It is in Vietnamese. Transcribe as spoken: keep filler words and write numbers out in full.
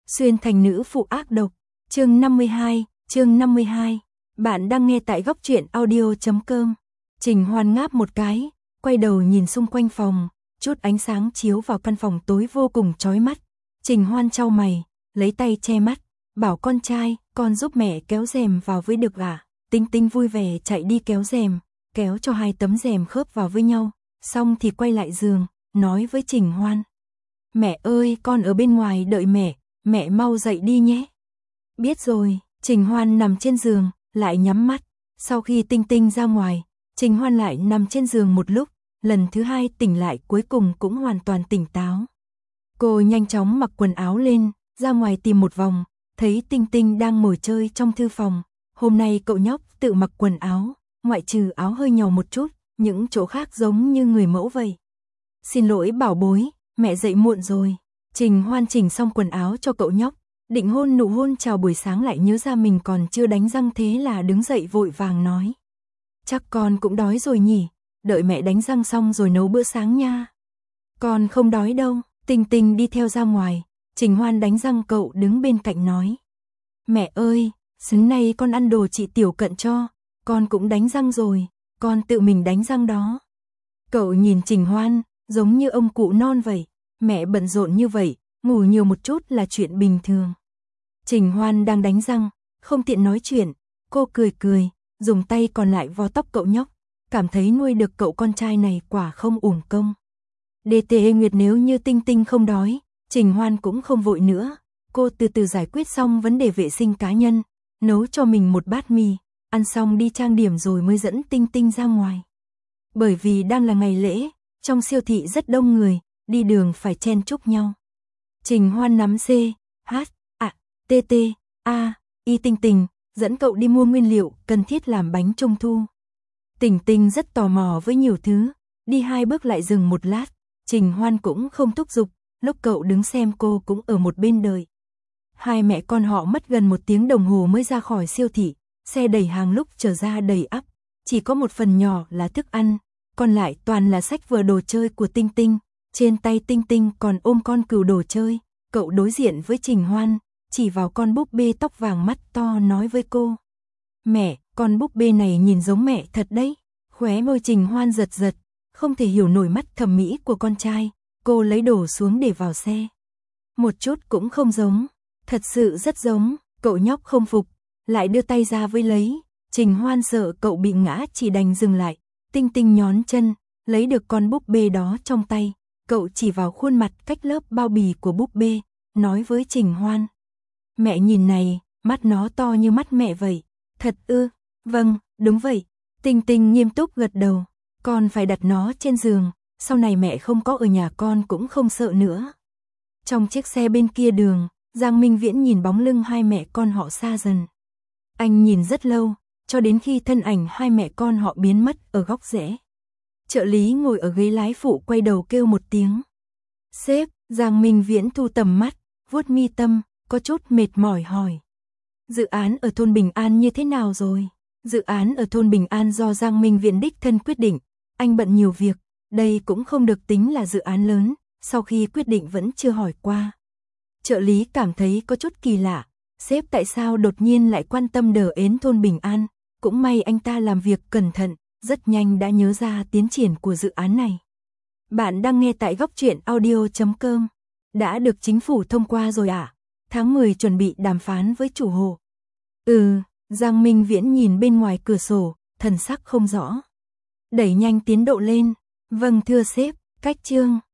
Xuyên thành nữ phụ ác độc, chương năm mươi hai, chương năm mươi hai. Bạn đang nghe tại góc truyện audio chấm com. Trình Hoan ngáp một cái, quay đầu nhìn xung quanh phòng, chút ánh sáng chiếu vào căn phòng tối vô cùng chói mắt. Trình Hoan chau mày, lấy tay che mắt, bảo con trai, con giúp mẹ kéo rèm vào với được à? Tinh Tinh vui vẻ chạy đi kéo rèm, kéo cho hai tấm rèm khớp vào với nhau, xong thì quay lại giường, nói với Trình Hoan. Mẹ ơi, con ở bên ngoài đợi mẹ, mẹ mau dậy đi nhé. Biết rồi, Trình Hoan nằm trên giường, lại nhắm mắt. Sau khi Tinh Tinh ra ngoài, Trình Hoan lại nằm trên giường một lúc, lần thứ hai tỉnh lại cuối cùng cũng hoàn toàn tỉnh táo. Cô nhanh chóng mặc quần áo lên, ra ngoài tìm một vòng, thấy Tinh Tinh đang ngồi chơi trong thư phòng. Hôm nay cậu nhóc tự mặc quần áo, ngoại trừ áo hơi nhỏ một chút, những chỗ khác giống như người mẫu vậy. Xin lỗi bảo bối, mẹ dậy muộn rồi. Trình Hoan chỉnh xong quần áo cho cậu nhóc, định hôn nụ hôn chào buổi sáng lại nhớ ra mình còn chưa đánh răng thế là đứng dậy vội vàng nói. Chắc con cũng đói rồi nhỉ, đợi mẹ đánh răng xong rồi nấu bữa sáng nha. Con không đói đâu, Tinh Tinh đi theo ra ngoài, Trình Hoan đánh răng cậu đứng bên cạnh nói. Mẹ ơi, sáng nay con ăn đồ chị Tiểu Cận cho, con cũng đánh răng rồi, con tự mình đánh răng đó. Cậu nhìn Trình Hoan, giống như ông cụ non vậy, mẹ bận rộn như vậy, ngủ nhiều một chút là chuyện bình thường. Trình Hoan đang đánh răng, không tiện nói chuyện, cô cười cười, dùng tay còn lại vò tóc cậu nhóc, cảm thấy nuôi được cậu con trai này quả không uổng công. đê tê Nguyệt nếu như Tinh Tinh không đói, Trình Hoan cũng không vội nữa, cô từ từ giải quyết xong vấn đề vệ sinh cá nhân, nấu cho mình một bát mì, ăn xong đi trang điểm rồi mới dẫn Tinh Tinh ra ngoài. Bởi vì đang là ngày lễ, trong siêu thị rất đông người, đi đường phải chen chúc nhau. Trình Hoan nắm C, H, A, T, T, A, Y Tinh Tinh, dẫn cậu đi mua nguyên liệu cần thiết làm bánh trung thu. Tinh Tinh rất tò mò với nhiều thứ, đi hai bước lại dừng một lát, Trình Hoan cũng không thúc giục, lúc cậu đứng xem cô cũng ở một bên đợi. Hai mẹ con họ mất gần một tiếng đồng hồ mới ra khỏi siêu thị, xe đẩy hàng lúc trở ra đầy ắp, chỉ có một phần nhỏ là thức ăn, còn lại toàn là sách vở đồ chơi của Tinh Tinh. Trên tay Tinh Tinh còn ôm con cừu đồ chơi, cậu đối diện với Trình Hoan, chỉ vào con búp bê tóc vàng mắt to nói với cô. Mẹ, con búp bê này nhìn giống mẹ thật đấy. Khóe môi Trình Hoan giật giật, không thể hiểu nổi mắt thẩm mỹ của con trai, cô lấy đồ xuống để vào xe. Một chút cũng không giống, thật sự rất giống, cậu nhóc không phục, lại đưa tay ra với lấy, Trình Hoan sợ cậu bị ngã chỉ đành dừng lại, Tinh Tinh nhón chân, lấy được con búp bê đó trong tay. Cậu chỉ vào khuôn mặt cách lớp bao bì của búp bê, nói với Trình Hoan. Mẹ nhìn này, mắt nó to như mắt mẹ vậy. Thật ư? Vâng, đúng vậy. Tinh Tinh nghiêm túc gật đầu. Con phải đặt nó trên giường, sau này mẹ không có ở nhà con cũng không sợ nữa. Trong chiếc xe bên kia đường, Giang Minh Viễn nhìn bóng lưng hai mẹ con họ xa dần. Anh nhìn rất lâu, cho đến khi thân ảnh hai mẹ con họ biến mất ở góc rẽ. Trợ lý ngồi ở ghế lái phụ quay đầu kêu một tiếng. Sếp, Giang Minh Viễn thu tầm mắt, vuốt mi tâm, có chút mệt mỏi hỏi. Dự án ở thôn Bình An như thế nào rồi? Dự án ở thôn Bình An do Giang Minh Viễn đích thân quyết định, anh bận nhiều việc, đây cũng không được tính là dự án lớn, sau khi quyết định vẫn chưa hỏi qua. Trợ lý cảm thấy có chút kỳ lạ, sếp tại sao đột nhiên lại quan tâm đờ ến thôn Bình An, cũng may anh ta làm việc cẩn thận. Rất nhanh đã nhớ ra tiến triển của dự án này. Bạn đang nghe tại góc truyện audio chấm com. Đã được chính phủ thông qua rồi ạ. À? Tháng mười chuẩn bị đàm phán với chủ hộ. Ừ, Giang Minh Viễn nhìn bên ngoài cửa sổ, thần sắc không rõ. Đẩy nhanh tiến độ lên. Vâng thưa sếp, cách chương.